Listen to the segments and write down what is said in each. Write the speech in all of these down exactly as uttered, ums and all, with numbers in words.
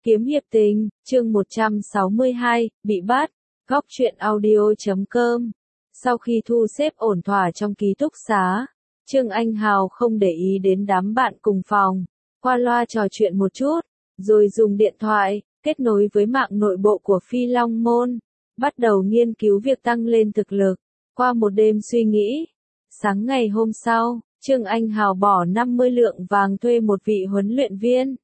Kiếm hiệp tình, chương một trăm sáu mươi hai, bị bắt, góc truyện audio chấm com. Sau khi thu xếp ổn thỏa trong ký túc xá, Trương Anh Hào không để ý đến đám bạn cùng phòng, qua loa trò chuyện một chút, rồi dùng điện thoại, kết nối với mạng nội bộ của Phi Long Môn, bắt đầu nghiên cứu việc tăng lên thực lực. Qua một đêm suy nghĩ, sáng ngày hôm sau, Trương Anh Hào bỏ năm mươi lượng vàng thuê một vị huấn luyện viên.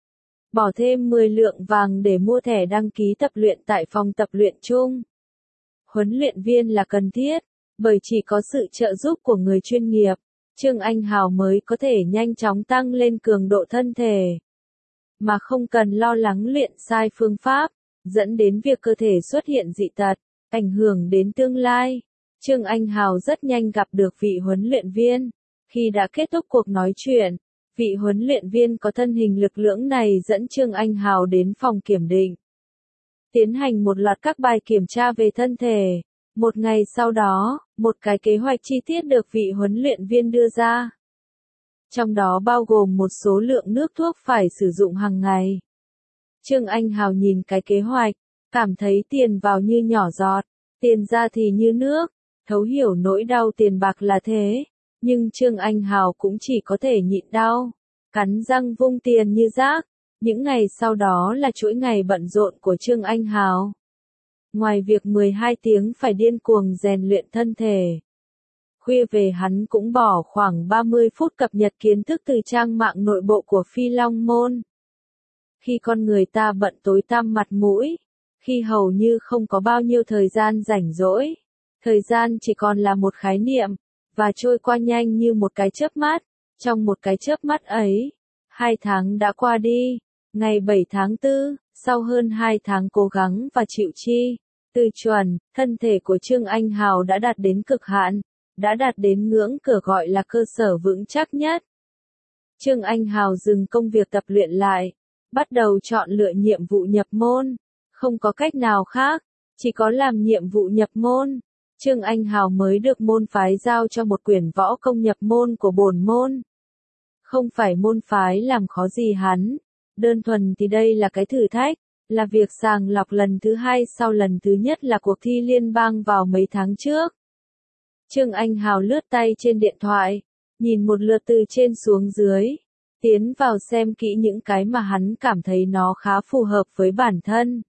Bỏ thêm mười lượng vàng để mua thẻ đăng ký tập luyện tại phòng tập luyện chung. Huấn luyện viên là cần thiết, bởi chỉ có sự trợ giúp của người chuyên nghiệp, Trương Anh Hào mới có thể nhanh chóng tăng lên cường độ thân thể, mà không cần lo lắng luyện sai phương pháp, dẫn đến việc cơ thể xuất hiện dị tật, ảnh hưởng đến tương lai. Trương Anh Hào rất nhanh gặp được vị huấn luyện viên. Khi đã kết thúc cuộc nói chuyện, vị huấn luyện viên có thân hình lực lưỡng này dẫn Trương Anh Hào đến phòng kiểm định, tiến hành một loạt các bài kiểm tra về thân thể. Một ngày sau đó, một cái kế hoạch chi tiết được vị huấn luyện viên đưa ra. Trong đó bao gồm một số lượng nước thuốc phải sử dụng hàng ngày. Trương Anh Hào nhìn cái kế hoạch, cảm thấy tiền vào như nhỏ giọt, tiền ra thì như nước, thấu hiểu nỗi đau tiền bạc là thế. Nhưng Trương Anh Hào cũng chỉ có thể nhịn đau, cắn răng vung tiền như rác. Những ngày sau đó là chuỗi ngày bận rộn của Trương Anh Hào. Ngoài việc mười hai tiếng phải điên cuồng rèn luyện thân thể, khuya về hắn cũng bỏ khoảng ba mươi phút cập nhật kiến thức từ trang mạng nội bộ của Phi Long Môn. Khi con người ta bận tối tăm mặt mũi, khi hầu như không có bao nhiêu thời gian rảnh rỗi, thời gian chỉ còn là một khái niệm, và trôi qua nhanh như một cái chớp mắt. Trong một cái chớp mắt ấy, hai tháng đã qua đi. Ngày bảy tháng tư, sau hơn hai tháng cố gắng và chịu chi, từ chuẩn, thân thể của Trương Anh Hào đã đạt đến cực hạn, đã đạt đến ngưỡng cửa gọi là cơ sở vững chắc nhất. Trương Anh Hào dừng công việc tập luyện lại, bắt đầu chọn lựa nhiệm vụ nhập môn, không có cách nào khác, chỉ có làm nhiệm vụ nhập môn. Trương Anh Hào mới được môn phái giao cho một quyển võ công nhập môn của bổn môn. Không phải môn phái làm khó gì hắn, đơn thuần thì đây là cái thử thách, là việc sàng lọc lần thứ hai sau lần thứ nhất là cuộc thi liên bang vào mấy tháng trước. Trương Anh Hào lướt tay trên điện thoại, nhìn một lượt từ trên xuống dưới, tiến vào xem kỹ những cái mà hắn cảm thấy nó khá phù hợp với bản thân.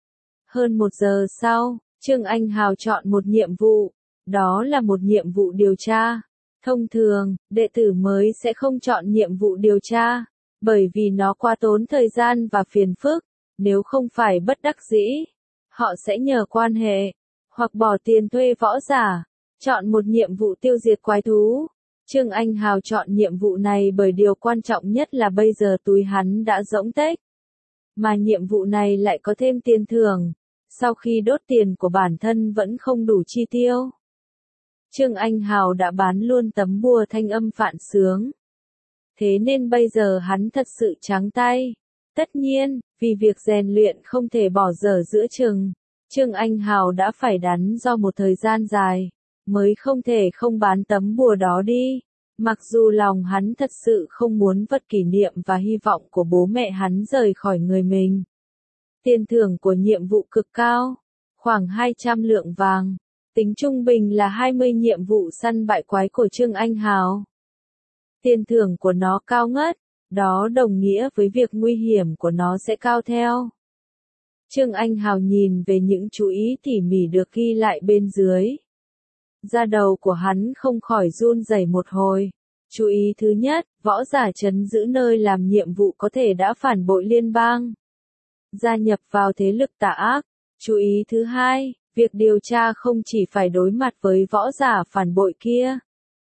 Hơn một giờ sau, Trương Anh Hào chọn một nhiệm vụ, đó là một nhiệm vụ điều tra. Thông thường, đệ tử mới sẽ không chọn nhiệm vụ điều tra, bởi vì nó quá tốn thời gian và phiền phức. Nếu không phải bất đắc dĩ, họ sẽ nhờ quan hệ, hoặc bỏ tiền thuê võ giả, chọn một nhiệm vụ tiêu diệt quái thú. Trương Anh Hào chọn nhiệm vụ này bởi điều quan trọng nhất là bây giờ túi hắn đã rỗng tếch, mà nhiệm vụ này lại có thêm tiền thưởng. Sau khi đốt tiền của bản thân vẫn không đủ chi tiêu, Trương Anh Hào đã bán luôn tấm bùa thanh âm phản xướng. Thế nên bây giờ hắn thật sự trắng tay. Tất nhiên, vì việc rèn luyện không thể bỏ dở giữa chừng, Trương Anh Hào đã phải đắn do một thời gian dài, mới không thể không bán tấm bùa đó đi. Mặc dù lòng hắn thật sự không muốn vật kỷ niệm và hy vọng của bố mẹ hắn rời khỏi người mình. Tiền thưởng của nhiệm vụ cực cao, khoảng hai trăm lượng vàng, tính trung bình là hai mươi nhiệm vụ săn bại quái của Trương Anh Hào. Tiền thưởng của nó cao ngất, đó đồng nghĩa với việc nguy hiểm của nó sẽ cao theo. Trương Anh Hào nhìn về những chú ý tỉ mỉ được ghi lại bên dưới. Da đầu của hắn không khỏi run rẩy một hồi. Chú ý thứ nhất, võ giả trấn giữ nơi làm nhiệm vụ có thể đã phản bội liên bang, gia nhập vào thế lực tà ác. Chú ý thứ hai, việc điều tra không chỉ phải đối mặt với võ giả phản bội kia.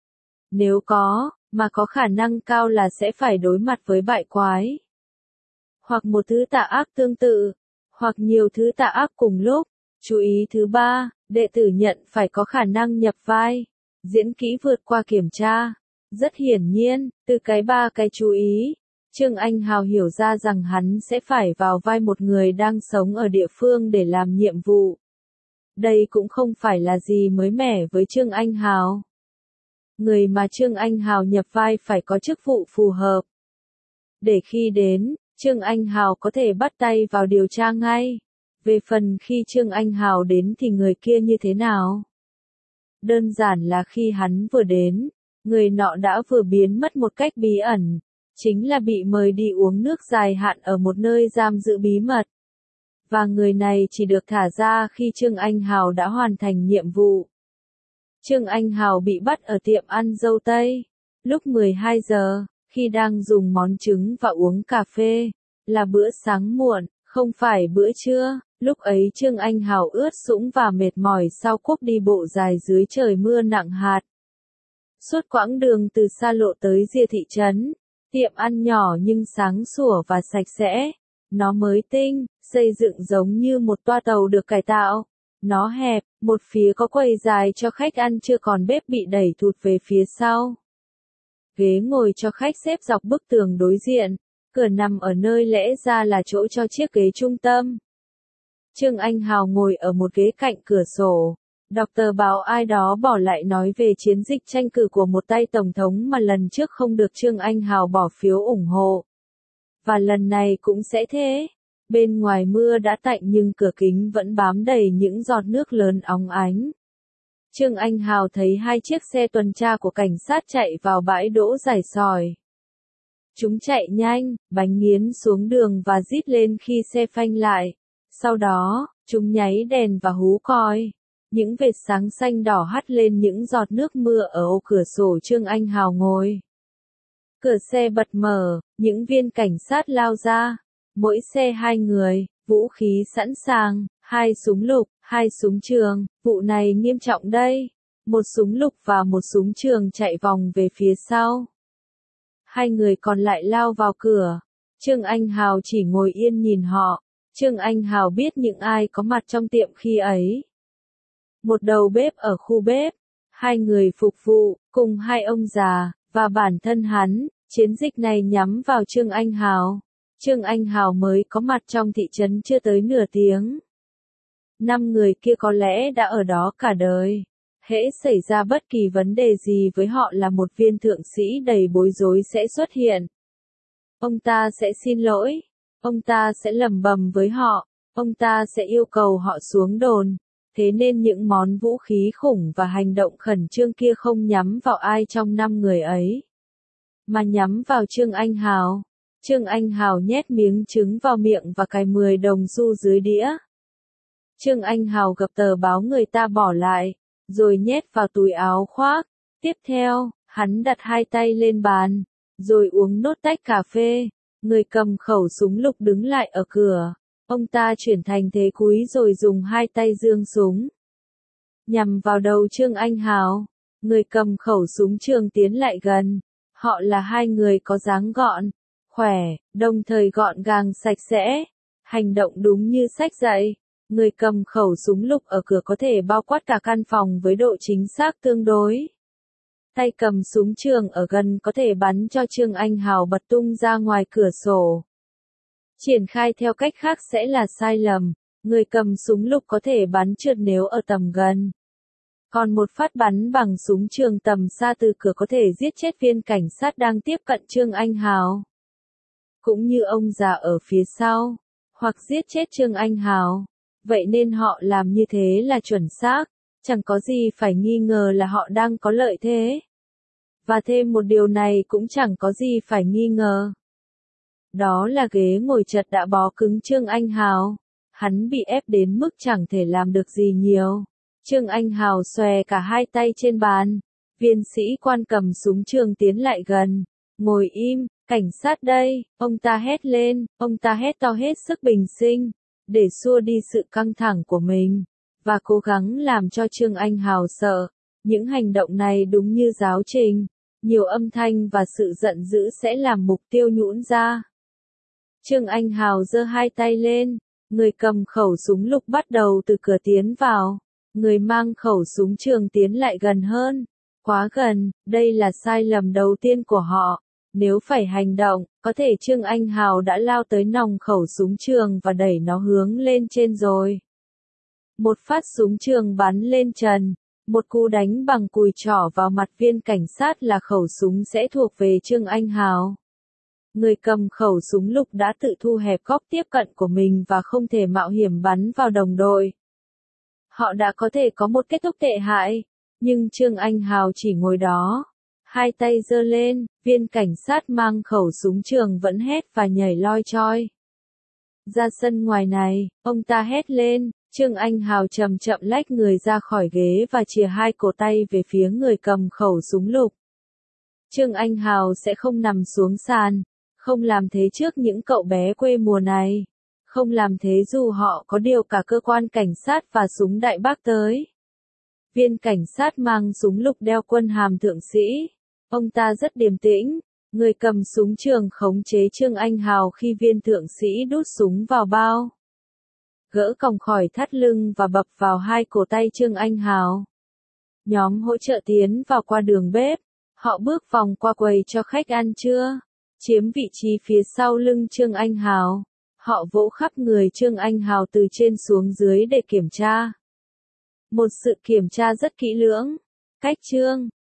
Nếu có, mà có khả năng cao là sẽ phải đối mặt với bại quái, hoặc một thứ tà ác tương tự, hoặc nhiều thứ tà ác cùng lúc. Chú ý thứ ba, đệ tử nhận phải có khả năng nhập vai, diễn kỹ vượt qua kiểm tra. Rất hiển nhiên, từ cái ba cái chú ý, Trương Anh Hào hiểu ra rằng hắn sẽ phải vào vai một người đang sống ở địa phương để làm nhiệm vụ. Đây cũng không phải là gì mới mẻ với Trương Anh Hào. Người mà Trương Anh Hào nhập vai phải có chức vụ phù hợp. Để khi đến, Trương Anh Hào có thể bắt tay vào điều tra ngay. Về phần khi Trương Anh Hào đến thì người kia như thế nào? Đơn giản là khi hắn vừa đến, người nọ đã vừa biến mất một cách bí ẩn, chính là bị mời đi uống nước dài hạn ở một nơi giam giữ bí mật. Và người này chỉ được thả ra khi Trương Anh Hào đã hoàn thành nhiệm vụ. Trương Anh Hào bị bắt ở tiệm ăn dâu tây. Lúc mười hai giờ, khi đang dùng món trứng và uống cà phê, là bữa sáng muộn, không phải bữa trưa. Lúc ấy Trương Anh Hào ướt sũng và mệt mỏi sau cuộc đi bộ dài dưới trời mưa nặng hạt. Suốt quãng đường từ xa lộ tới rìa thị trấn, tiệm ăn nhỏ nhưng sáng sủa và sạch sẽ. Nó mới tinh, xây dựng giống như một toa tàu được cải tạo. Nó hẹp, một phía có quầy dài cho khách ăn chưa còn bếp bị đẩy thụt về phía sau. Ghế ngồi cho khách xếp dọc bức tường đối diện, cửa nằm ở nơi lẽ ra là chỗ cho chiếc ghế trung tâm. Trương Anh Hào ngồi ở một ghế cạnh cửa sổ, đọc tờ báo ai đó bỏ lại nói về chiến dịch tranh cử của một tay tổng thống mà lần trước không được Trương Anh Hào bỏ phiếu ủng hộ. Và lần này cũng sẽ thế. Bên ngoài mưa đã tạnh nhưng cửa kính vẫn bám đầy những giọt nước lớn óng ánh. Trương Anh Hào thấy hai chiếc xe tuần tra của cảnh sát chạy vào bãi đỗ rải sỏi. Chúng chạy nhanh, bánh nghiến xuống đường và rít lên khi xe phanh lại. Sau đó, chúng nháy đèn và hú còi. Những vệt sáng xanh đỏ hắt lên những giọt nước mưa ở ô cửa sổ Trương Anh Hào ngồi. Cửa xe bật mở, những viên cảnh sát lao ra. Mỗi xe hai người, vũ khí sẵn sàng, hai súng lục, hai súng trường. Vụ này nghiêm trọng đây. Một súng lục và một súng trường chạy vòng về phía sau. Hai người còn lại lao vào cửa. Trương Anh Hào chỉ ngồi yên nhìn họ. Trương Anh Hào biết những ai có mặt trong tiệm khi ấy. Một đầu bếp ở khu bếp, hai người phục vụ, cùng hai ông già, và bản thân hắn. Chiến dịch này nhắm vào Trương Anh Hào. Trương Anh Hào mới có mặt trong thị trấn chưa tới nửa tiếng. Năm người kia có lẽ đã ở đó cả đời. Hễ xảy ra bất kỳ vấn đề gì với họ là một viên thượng sĩ đầy bối rối sẽ xuất hiện. Ông ta sẽ xin lỗi. Ông ta sẽ lẩm bẩm với họ. Ông ta sẽ yêu cầu họ xuống đồn. Thế nên những món vũ khí khủng và hành động khẩn trương kia không nhắm vào ai trong năm người ấy, mà nhắm vào Trương Anh Hào. Trương Anh Hào nhét miếng trứng vào miệng và cài mười đồng xu dưới đĩa. Trương Anh Hào gập tờ báo người ta bỏ lại, rồi nhét vào túi áo khoác. Tiếp theo, hắn đặt hai tay lên bàn, rồi uống nốt tách cà phê. Người cầm khẩu súng lục đứng lại ở cửa. Ông ta chuyển thành thế cúi rồi dùng hai tay giương súng, nhằm vào đầu Trương Anh Hào. Người cầm khẩu súng trường tiến lại gần. Họ là hai người có dáng gọn, khỏe, đồng thời gọn gàng sạch sẽ. Hành động đúng như sách dạy. Người cầm khẩu súng lục ở cửa có thể bao quát cả căn phòng với độ chính xác tương đối. Tay cầm súng trường ở gần có thể bắn cho Trương Anh Hào bật tung ra ngoài cửa sổ. Triển khai theo cách khác sẽ là sai lầm. Người cầm súng lục có thể bắn trượt nếu ở tầm gần. Còn một phát bắn bằng súng trường tầm xa từ cửa có thể giết chết viên cảnh sát đang tiếp cận Trương Anh Hào, cũng như ông già ở phía sau, hoặc giết chết Trương Anh Hào. Vậy nên họ làm như thế là chuẩn xác. Chẳng có gì phải nghi ngờ là họ đang có lợi thế. Và thêm một điều này cũng chẳng có gì phải nghi ngờ. Đó là ghế ngồi chật đã bó cứng Trương Anh Hào. Hắn bị ép đến mức chẳng thể làm được gì nhiều. Trương Anh Hào xòe cả hai tay trên bàn. Viên sĩ quan cầm súng trường tiến lại gần. Ngồi im, cảnh sát đây, ông ta hét lên, ông ta hét to hết sức bình sinh, để xua đi sự căng thẳng của mình, và cố gắng làm cho Trương Anh Hào sợ. Những hành động này đúng như giáo trình. Nhiều âm thanh và sự giận dữ sẽ làm mục tiêu nhũn ra. Trương Anh Hào giơ hai tay lên. Người cầm khẩu súng lục bắt đầu từ cửa tiến vào. Người mang khẩu súng trường tiến lại gần hơn. Quá gần, đây là sai lầm đầu tiên của họ. Nếu phải hành động, có thể Trương Anh Hào đã lao tới nòng khẩu súng trường và đẩy nó hướng lên trên rồi. Một phát súng trường bắn lên trần. Một cú đánh bằng cùi trỏ vào mặt viên cảnh sát là khẩu súng sẽ thuộc về Trương Anh Hào. Người cầm khẩu súng lục đã tự thu hẹp góc tiếp cận của mình và không thể mạo hiểm bắn vào đồng đội. Họ đã có thể có một kết thúc tệ hại, nhưng Trương Anh Hào chỉ ngồi đó, hai tay giơ lên, viên cảnh sát mang khẩu súng trường vẫn hét và nhảy loi choi. Ra sân ngoài này, ông ta hét lên, Trương Anh Hào chậm chậm lách người ra khỏi ghế và chìa hai cổ tay về phía người cầm khẩu súng lục. Trương Anh Hào sẽ không nằm xuống sàn, không làm thế trước những cậu bé quê mùa này, không làm thế dù họ có điều cả cơ quan cảnh sát và súng đại bác tới. Viên cảnh sát mang súng lục đeo quân hàm thượng sĩ, ông ta rất điềm tĩnh, người cầm súng trường khống chế Trương Anh Hào khi viên thượng sĩ đút súng vào bao. Gỡ còng khỏi thắt lưng và bập vào hai cổ tay Trương Anh Hào. Nhóm hỗ trợ tiến vào qua đường bếp, họ bước vòng qua quầy cho khách ăn trưa, chiếm vị trí phía sau lưng Trương Anh Hào. Họ vỗ khắp người Trương Anh Hào từ trên xuống dưới để kiểm tra. Một sự kiểm tra rất kỹ lưỡng, cách Trương